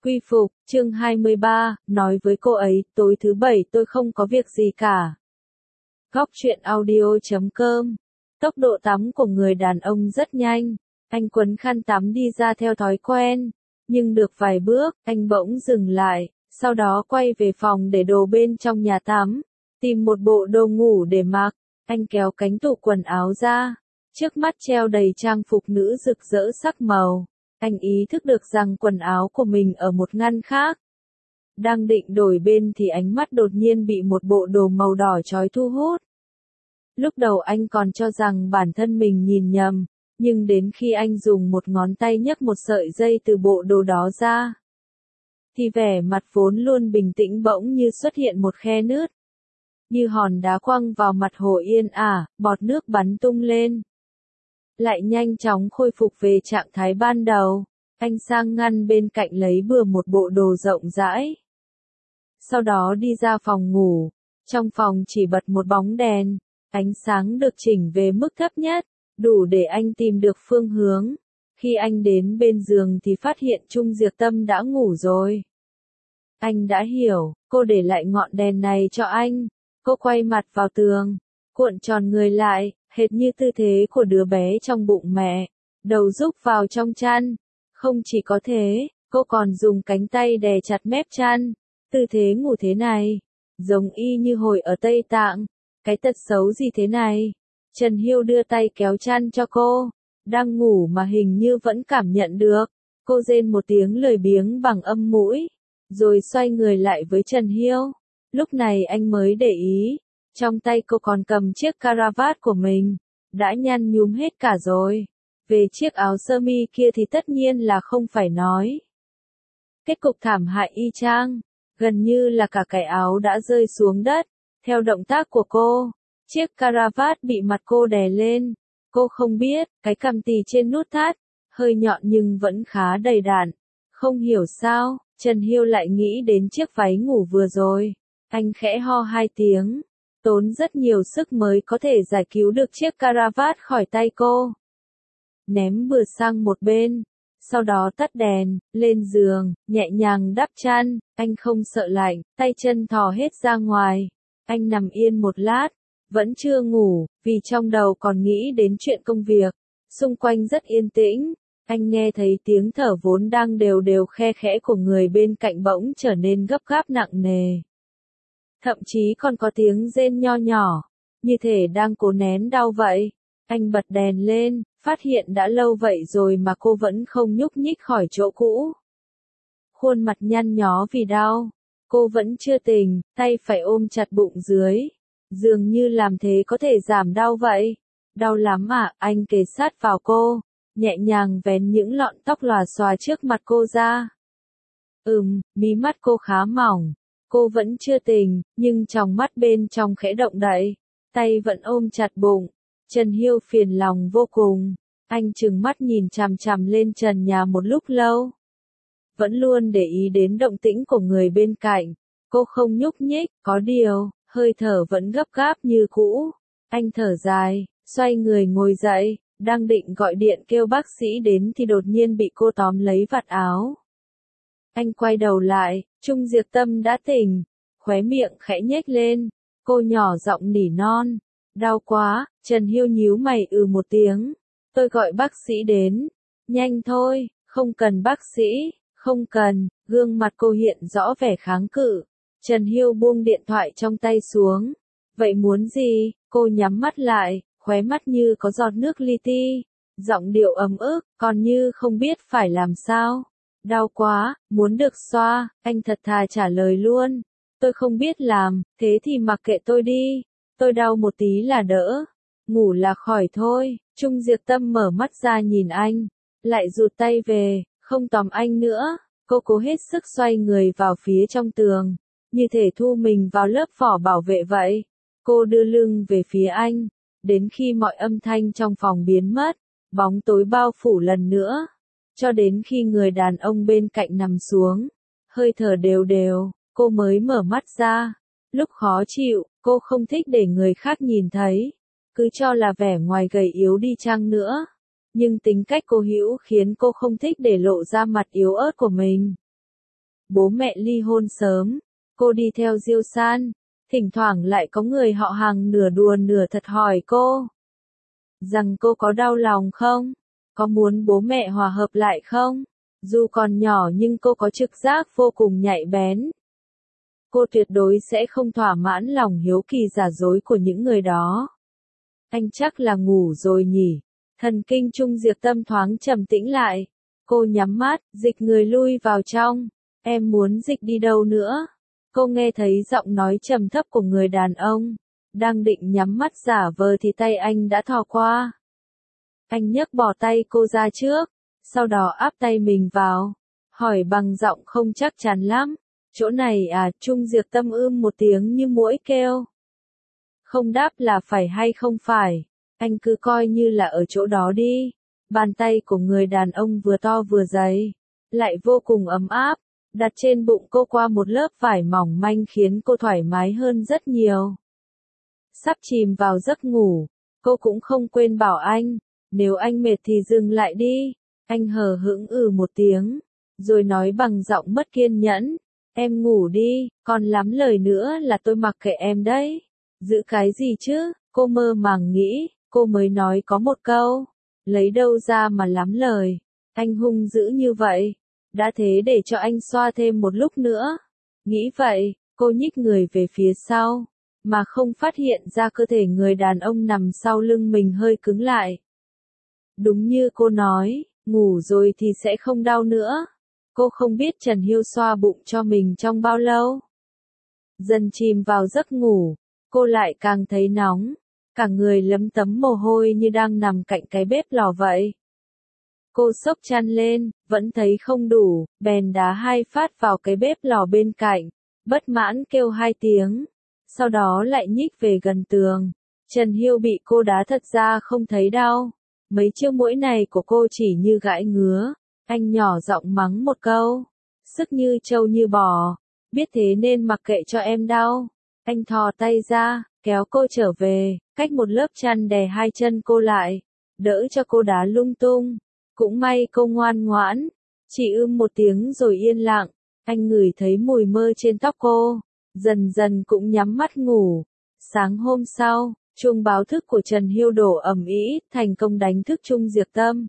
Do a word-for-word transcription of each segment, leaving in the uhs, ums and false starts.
Quy phục, chương hai mươi ba, nói với cô ấy, tối thứ bảy tôi không có việc gì cả. Góc truyện audio chấm com. Tốc độ tắm của người đàn ông rất nhanh. Anh quấn khăn tắm đi ra theo thói quen. Nhưng được vài bước, anh bỗng dừng lại, sau đó quay về phòng để đồ bên trong nhà tắm. Tìm một bộ đồ ngủ để mặc. Anh kéo cánh tủ quần áo ra. Trước mắt treo đầy trang phục nữ rực rỡ sắc màu. Anh ý thức được rằng quần áo của mình ở một ngăn khác. Đang định đổi bên thì ánh mắt đột nhiên bị một bộ đồ màu đỏ chói thu hút. Lúc đầu anh còn cho rằng bản thân mình nhìn nhầm, nhưng đến khi anh dùng một ngón tay nhấc một sợi dây từ bộ đồ đó ra, thì vẻ mặt vốn luôn bình tĩnh bỗng như xuất hiện một khe nứt. Như hòn đá quăng vào mặt hồ yên ả, bọt nước bắn tung lên. Lại nhanh chóng khôi phục về trạng thái ban đầu, anh sang ngăn bên cạnh lấy bừa một bộ đồ rộng rãi. Sau đó đi ra phòng ngủ, trong phòng chỉ bật một bóng đèn, ánh sáng được chỉnh về mức thấp nhất, đủ để anh tìm được phương hướng. Khi anh đến bên giường thì phát hiện Trung Diệp Tâm đã ngủ rồi. Anh đã hiểu, cô để lại ngọn đèn này cho anh. Cô quay mặt vào tường, cuộn tròn người lại, hệt như tư thế của đứa bé trong bụng mẹ, đầu rúc vào trong chăn. Không chỉ có thế, cô còn dùng cánh tay đè chặt mép chăn. Tư thế ngủ thế này, giống y như hồi ở Tây Tạng. Cái tật xấu gì thế này? Trần Hiêu đưa tay kéo chăn cho cô, đang ngủ mà hình như vẫn cảm nhận được. Cô rên một tiếng lười biếng bằng âm mũi, rồi xoay người lại với Trần Hiêu. Lúc này anh mới để ý, trong tay cô còn cầm chiếc caravat của mình, đã nhăn nhúm hết cả rồi. Về chiếc áo sơ mi kia thì tất nhiên là không phải nói. Kết cục thảm hại y chang, gần như là cả cái áo đã rơi xuống đất. Theo động tác của cô, chiếc caravat bị mặt cô đè lên. Cô không biết, cái cằm tì trên nút thắt, hơi nhọn nhưng vẫn khá đầy đặn. Không hiểu sao, Trần Hiêu lại nghĩ đến chiếc váy ngủ vừa rồi. Anh khẽ ho hai tiếng, tốn rất nhiều sức mới có thể giải cứu được chiếc caravat khỏi tay cô. Ném bừa sang một bên, sau đó tắt đèn, lên giường, nhẹ nhàng đắp chăn. Anh không sợ lạnh, tay chân thò hết ra ngoài. Anh nằm yên một lát, vẫn chưa ngủ, vì trong đầu còn nghĩ đến chuyện công việc. Xung quanh rất yên tĩnh, anh nghe thấy tiếng thở vốn đang đều đều khe khẽ của người bên cạnh bỗng trở nên gấp gáp nặng nề. Thậm chí còn có tiếng rên nho nhỏ, như thể đang cố nén đau vậy. Anh bật đèn lên, phát hiện đã lâu vậy rồi mà cô vẫn không nhúc nhích khỏi chỗ cũ. Khuôn mặt nhăn nhó vì đau. Cô vẫn chưa tỉnh, tay phải ôm chặt bụng dưới. Dường như làm thế có thể giảm đau vậy. Đau lắm à, anh kề sát vào cô, nhẹ nhàng vén những lọn tóc lòa xòa trước mặt cô ra. Ừm, mí mắt cô khá mỏng. Cô vẫn chưa tỉnh, nhưng tròng mắt bên trong khẽ động đậy. Tay vẫn ôm chặt bụng. Trần Hiêu phiền lòng vô cùng. Anh trừng mắt nhìn chằm chằm lên trần nhà một lúc lâu. Vẫn luôn để ý đến động tĩnh của người bên cạnh. Cô không nhúc nhích, có điều, hơi thở vẫn gấp gáp như cũ. Anh thở dài, xoay người ngồi dậy, đang định gọi điện kêu bác sĩ đến thì đột nhiên bị cô tóm lấy vạt áo. Anh quay đầu lại, Trung Diệp Tâm đã tỉnh, khóe miệng khẽ nhếch lên. Cô nhỏ giọng nỉ non, đau quá. Trần Hiêu nhíu mày ừ một tiếng. Tôi gọi bác sĩ đến. Nhanh thôi, không cần bác sĩ. Không cần, gương mặt cô hiện rõ vẻ kháng cự. Trần Hiêu buông điện thoại trong tay xuống. Vậy muốn gì? Cô nhắm mắt lại, khóe mắt như có giọt nước li ti. Giọng điệu ấm ức, còn như không biết phải làm sao. Đau quá, muốn được xoa. Anh thật thà trả lời luôn. Tôi không biết làm, thế thì mặc kệ tôi đi. Tôi đau một tí là đỡ. Ngủ là khỏi thôi. Trung Diệp Tâm mở mắt ra nhìn anh, lại rụt tay về. Không tóm anh nữa, cô cố hết sức xoay người vào phía trong tường, như thể thu mình vào lớp vỏ bảo vệ vậy. Cô đưa lưng về phía anh, đến khi mọi âm thanh trong phòng biến mất, bóng tối bao phủ lần nữa, cho đến khi người đàn ông bên cạnh nằm xuống, hơi thở đều đều, cô mới mở mắt ra. Lúc khó chịu, cô không thích để người khác nhìn thấy, cứ cho là vẻ ngoài gầy yếu đi chăng nữa. Nhưng tính cách cô Hữu khiến cô không thích để lộ ra mặt yếu ớt của mình. bố mẹ ly hôn sớm, cô đi theo Diêu San, thỉnh thoảng lại có người họ hàng nửa đùa nửa thật hỏi cô rằng cô có đau lòng không, có muốn bố mẹ hòa hợp lại không. Dù còn nhỏ nhưng cô có trực giác vô cùng nhạy bén. Cô tuyệt đối sẽ không thỏa mãn lòng hiếu kỳ giả dối của những người đó. Anh chắc là ngủ rồi nhỉ. Thần kinh Trung Diệp Tâm thoáng trầm tĩnh lại. Cô nhắm mắt, dịch người lui vào trong. Em muốn dịch đi đâu nữa? Cô nghe thấy giọng nói trầm thấp của người đàn ông. Đang định nhắm mắt giả vờ thì tay anh đã thò qua. Anh nhấc bỏ tay cô ra trước, sau đó áp tay mình vào. Hỏi bằng giọng không chắc chắn lắm. Chỗ này à? Trung Diệp Tâm ưm một tiếng như muỗi kêu. Không đáp là phải hay không phải. Anh cứ coi như là ở chỗ đó đi. Bàn tay của người đàn ông vừa to vừa dày, lại vô cùng ấm áp, đặt trên bụng cô qua một lớp vải mỏng manh khiến cô thoải mái hơn rất nhiều. Sắp chìm vào giấc ngủ, cô cũng không quên bảo anh, nếu anh mệt thì dừng lại đi. Anh hờ hững ừ một tiếng, rồi nói bằng giọng mất kiên nhẫn, em ngủ đi, còn lắm lời nữa là tôi mặc kệ em đấy. Giữ cái gì chứ? Cô mơ màng nghĩ, cô mới nói có một câu, lấy đâu ra mà lắm lời. Anh hung dữ như vậy, đã thế để cho anh xoa thêm một lúc nữa. Nghĩ vậy, cô nhích người về phía sau, mà không phát hiện ra cơ thể người đàn ông nằm sau lưng mình hơi cứng lại. Đúng như cô nói, ngủ rồi thì sẽ không đau nữa. Cô không biết Trần Hiêu xoa bụng cho mình trong bao lâu. Dần chìm vào giấc ngủ, cô lại càng thấy nóng, cả người lấm tấm mồ hôi như đang nằm cạnh cái bếp lò vậy. Cô xốc chăn lên, vẫn thấy không đủ, bèn đá hai phát vào cái bếp lò bên cạnh, bất mãn kêu hai tiếng, sau đó lại nhích về gần tường. Trần Hiêu bị cô đá thật ra không thấy đau, mấy chiêu mũi này của cô chỉ như gãi ngứa. Anh nhỏ giọng mắng một câu, sức như trâu như bò, biết thế nên mặc kệ cho em đau. Anh thò tay ra, kéo cô trở về, cách một lớp chăn đè hai chân cô lại, đỡ cho cô đá lung tung. Cũng may cô ngoan ngoãn, chỉ ưm một tiếng rồi yên lặng. Anh ngửi thấy mùi mơ trên tóc cô, dần dần cũng nhắm mắt ngủ. Sáng hôm sau, chuông báo thức của Trần Hiêu đổ ầm ĩ, thành công đánh thức Trung Diệp Tâm.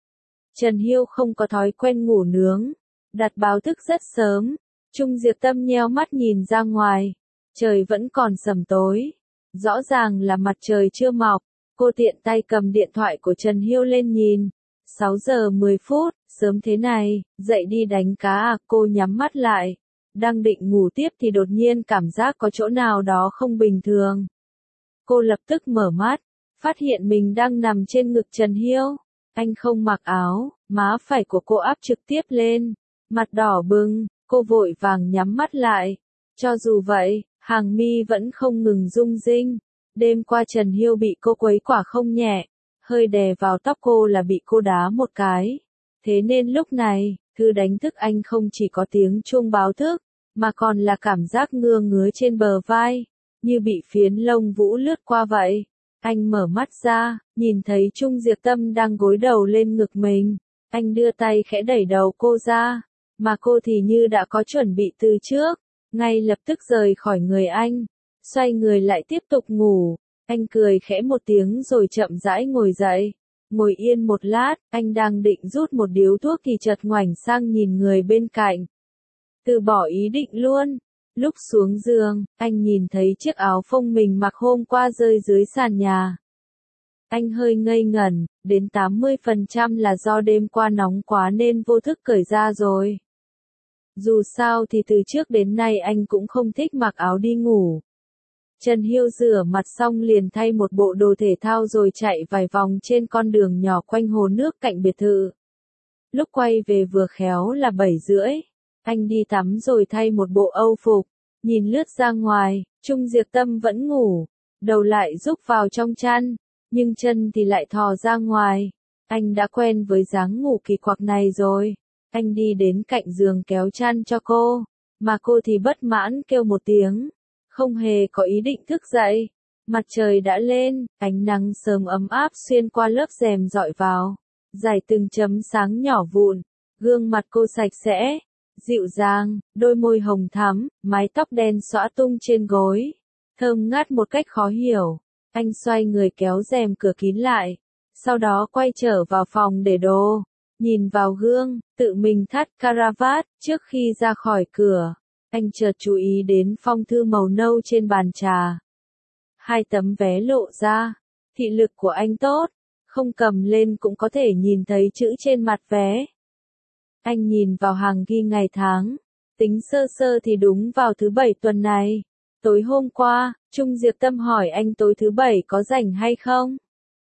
Trần Hiêu không có thói quen ngủ nướng, đặt báo thức rất sớm. Trung Diệp Tâm nheo mắt nhìn ra ngoài, trời vẫn còn sầm tối, rõ ràng là mặt trời chưa mọc. Cô tiện tay cầm điện thoại của Trần Hiêu lên nhìn, sáu giờ mười phút, sớm thế này, dậy đi đánh cá à? Cô nhắm mắt lại, đang định ngủ tiếp thì đột nhiên cảm giác có chỗ nào đó không bình thường. Cô lập tức mở mắt, phát hiện mình đang nằm trên ngực Trần Hiêu. Anh không mặc áo, má phải của cô áp trực tiếp lên, mặt đỏ bừng, cô vội vàng nhắm mắt lại. Cho dù vậy, hàng mi vẫn không ngừng rung rinh. Đêm qua Trần Hiêu bị cô quấy quả không nhẹ, hơi đè vào tóc cô là bị cô đá một cái. Thế nên lúc này, thứ đánh thức anh không chỉ có tiếng chuông báo thức, mà còn là cảm giác ngưa ngứa trên bờ vai, như bị phiến lông vũ lướt qua vậy. Anh mở mắt ra, nhìn thấy Trung Diệp Tâm đang gối đầu lên ngực mình. Anh đưa tay khẽ đẩy đầu cô ra, mà cô thì như đã có chuẩn bị từ trước, ngay lập tức rời khỏi người anh, xoay người lại tiếp tục ngủ. Anh cười khẽ một tiếng rồi chậm rãi ngồi dậy. Ngồi yên một lát, anh đang định rút một điếu thuốc thì chợt ngoảnh sang nhìn người bên cạnh. Từ bỏ ý định luôn. Lúc xuống giường, anh nhìn thấy chiếc áo phông mình mặc hôm qua rơi dưới sàn nhà. Anh hơi ngây ngẩn, đến tám mươi phần trăm là do đêm qua nóng quá nên vô thức cởi ra rồi. Dù sao thì từ trước đến nay anh cũng không thích mặc áo đi ngủ. Trần Hiêu rửa mặt xong liền thay một bộ đồ thể thao rồi chạy vài vòng trên con đường nhỏ quanh hồ nước cạnh biệt thự. Lúc quay về vừa khéo là bảy rưỡi. Anh đi tắm rồi thay một bộ âu phục, nhìn lướt ra ngoài. Trung Diệp Tâm vẫn ngủ, đầu lại rúc vào trong chăn, nhưng chân thì lại thò ra ngoài. Anh đã quen với dáng ngủ kỳ quặc này rồi. Anh đi đến cạnh giường kéo chăn cho cô, mà cô thì bất mãn kêu một tiếng, không hề có ý định thức dậy. Mặt trời đã lên, ánh nắng sớm ấm áp xuyên qua lớp rèm dọi vào, rải từng chấm sáng nhỏ vụn. Gương mặt cô sạch sẽ, dịu dàng, đôi môi hồng thắm, mái tóc đen xõa tung trên gối, thơm ngát một cách khó hiểu. Anh xoay người kéo rèm cửa kín lại, sau đó quay trở vào phòng để đồ, nhìn vào gương, tự mình thắt caravat. Trước khi ra khỏi cửa, anh chợt chú ý đến phong thư màu nâu trên bàn trà. Hai tấm vé lộ ra, thị lực của anh tốt, không cầm lên cũng có thể nhìn thấy chữ trên mặt vé. Anh nhìn vào hàng ghi ngày tháng, tính sơ sơ thì đúng vào thứ bảy tuần này. Tối hôm qua, Trung Diệp Tâm hỏi anh tối thứ bảy có rảnh hay không?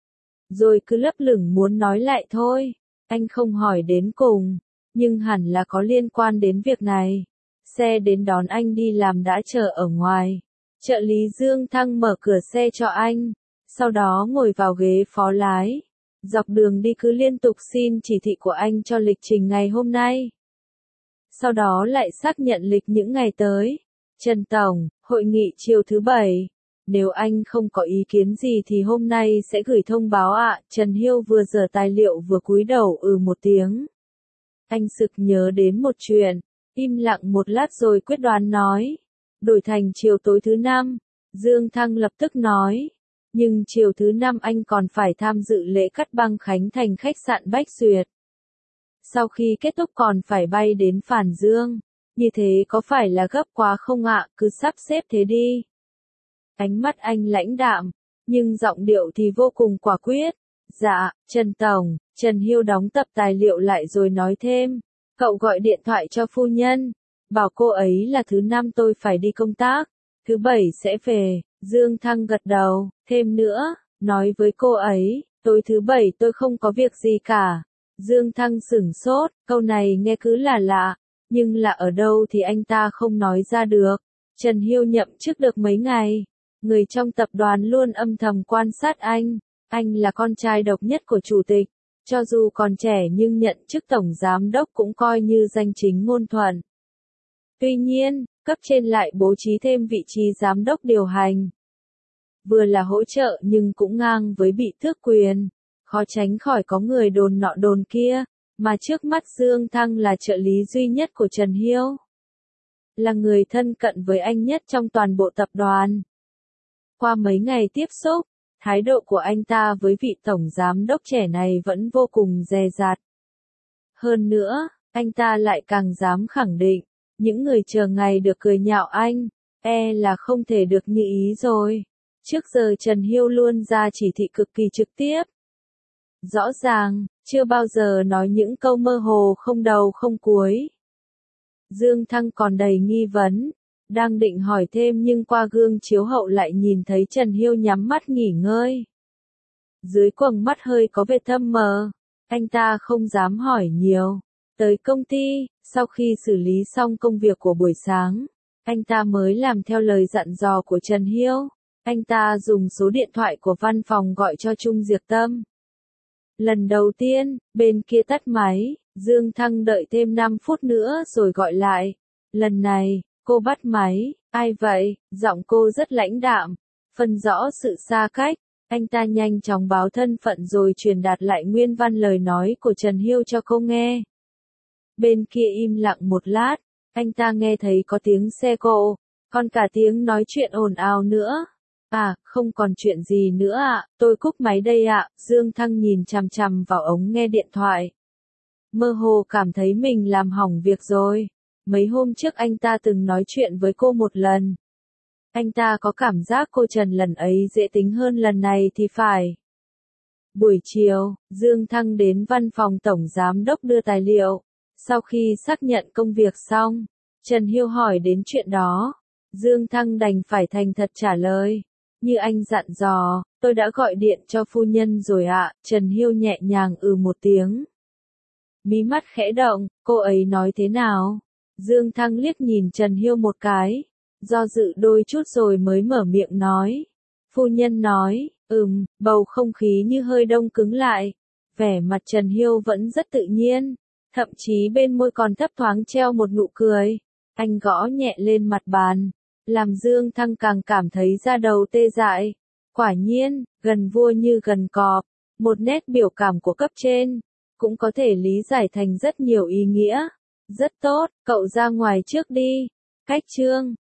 Rồi cứ lấp lửng muốn nói lại thôi. Anh không hỏi đến cùng, nhưng hẳn là có liên quan đến việc này. Xe đến đón anh đi làm đã chờ ở ngoài. Trợ lý Dương Thăng mở cửa xe cho anh, sau đó ngồi vào ghế phó lái. Dọc đường đi cứ liên tục xin chỉ thị của anh cho lịch trình ngày hôm nay. Sau đó lại xác nhận lịch những ngày tới. Trần Tổng, hội nghị chiều thứ bảy. Nếu anh không có ý kiến gì thì hôm nay sẽ gửi thông báo ạ. Trần Hiêu vừa dở tài liệu vừa cúi đầu ừ một tiếng. Anh sực nhớ đến một chuyện, im lặng một lát rồi quyết đoán nói. Đổi thành chiều tối thứ năm. Dương Thăng lập tức nói. Nhưng chiều thứ năm anh còn phải tham dự lễ cắt băng khánh thành khách sạn Bách Duyệt. Sau khi kết thúc còn phải bay đến Phản Dương. Như thế có phải là gấp quá không ạ? Cứ sắp xếp thế đi. Ánh mắt anh lãnh đạm, nhưng giọng điệu thì vô cùng quả quyết. Dạ, Trần Tổng. Trần Hiêu đóng tập tài liệu lại rồi nói thêm. Cậu gọi điện thoại cho phu nhân, bảo cô ấy là thứ năm tôi phải đi công tác, thứ bảy sẽ về. Dương Thăng gật đầu, thêm nữa, nói với cô ấy, tối thứ bảy tôi không có việc gì cả. Dương Thăng sửng sốt, câu này nghe cứ là lạ, nhưng là ở đâu thì anh ta không nói ra được. Trần Hiêu nhậm chức được mấy ngày, người trong tập đoàn luôn âm thầm quan sát anh. Anh là con trai độc nhất của chủ tịch, cho dù còn trẻ nhưng nhận chức tổng giám đốc cũng coi như danh chính ngôn thuận. Tuy nhiên, cấp trên lại bố trí thêm vị trí giám đốc điều hành. Vừa là hỗ trợ nhưng cũng ngang với bị tước quyền, khó tránh khỏi có người đồn nọ đồn kia, mà trước mắt Dương Thăng là trợ lý duy nhất của Trần Hiêu. Là người thân cận với anh nhất trong toàn bộ tập đoàn. Qua mấy ngày tiếp xúc, thái độ của anh ta với vị tổng giám đốc trẻ này vẫn vô cùng dè dặt. Hơn nữa, anh ta lại càng dám khẳng định, những người chờ ngày được cười nhạo anh, e là không thể được như ý rồi. Trước giờ Trần Hiêu luôn ra chỉ thị cực kỳ trực tiếp. Rõ ràng, chưa bao giờ nói những câu mơ hồ không đầu không cuối. Dương Thăng còn đầy nghi vấn, đang định hỏi thêm nhưng qua gương chiếu hậu lại nhìn thấy Trần Hiêu nhắm mắt nghỉ ngơi. Dưới quầng mắt hơi có vệt thâm mờ, anh ta không dám hỏi nhiều. Tới công ty, sau khi xử lý xong công việc của buổi sáng, anh ta mới làm theo lời dặn dò của Trần Hiêu. Anh ta dùng số điện thoại của văn phòng gọi cho Trung Diệp Tâm. Lần đầu tiên, bên kia tắt máy, Dương Thăng đợi thêm năm phút nữa rồi gọi lại. Lần này, cô bắt máy, ai vậy? Giọng cô rất lãnh đạm, phân rõ sự xa cách. Anh ta nhanh chóng báo thân phận rồi truyền đạt lại nguyên văn lời nói của Trần Hiêu cho cô nghe. Bên kia im lặng một lát, anh ta nghe thấy có tiếng xe cộ, còn cả tiếng nói chuyện ồn ào nữa. À, không còn chuyện gì nữa ạ, à, tôi cúp máy đây ạ. À. Dương Thăng nhìn chằm chằm vào ống nghe điện thoại. Mơ hồ cảm thấy mình làm hỏng việc rồi. Mấy hôm trước anh ta từng nói chuyện với cô một lần. Anh ta có cảm giác cô Trần lần ấy dễ tính hơn lần này thì phải. Buổi chiều, Dương Thăng đến văn phòng tổng giám đốc đưa tài liệu. Sau khi xác nhận công việc xong, Trần Hiêu hỏi đến chuyện đó. Dương Thăng đành phải thành thật trả lời. Như anh dặn dò, tôi đã gọi điện cho phu nhân rồi ạ. Trần Hiêu nhẹ nhàng ừ một tiếng. Mí mắt khẽ động, cô ấy nói thế nào? Dương Thăng liếc nhìn Trần Hiêu một cái, do dự đôi chút rồi mới mở miệng nói. Phu nhân nói, ừm, bầu không khí như hơi đông cứng lại. Vẻ mặt Trần Hiêu vẫn rất tự nhiên, thậm chí bên môi còn thấp thoáng treo một nụ cười. Anh gõ nhẹ lên mặt bàn, làm Dương Thăng càng cảm thấy da đầu tê dại. Quả nhiên, gần vua như gần cọp, một nét biểu cảm của cấp trên, cũng có thể lý giải thành rất nhiều ý nghĩa. Rất tốt, cậu ra ngoài trước đi. Cách chương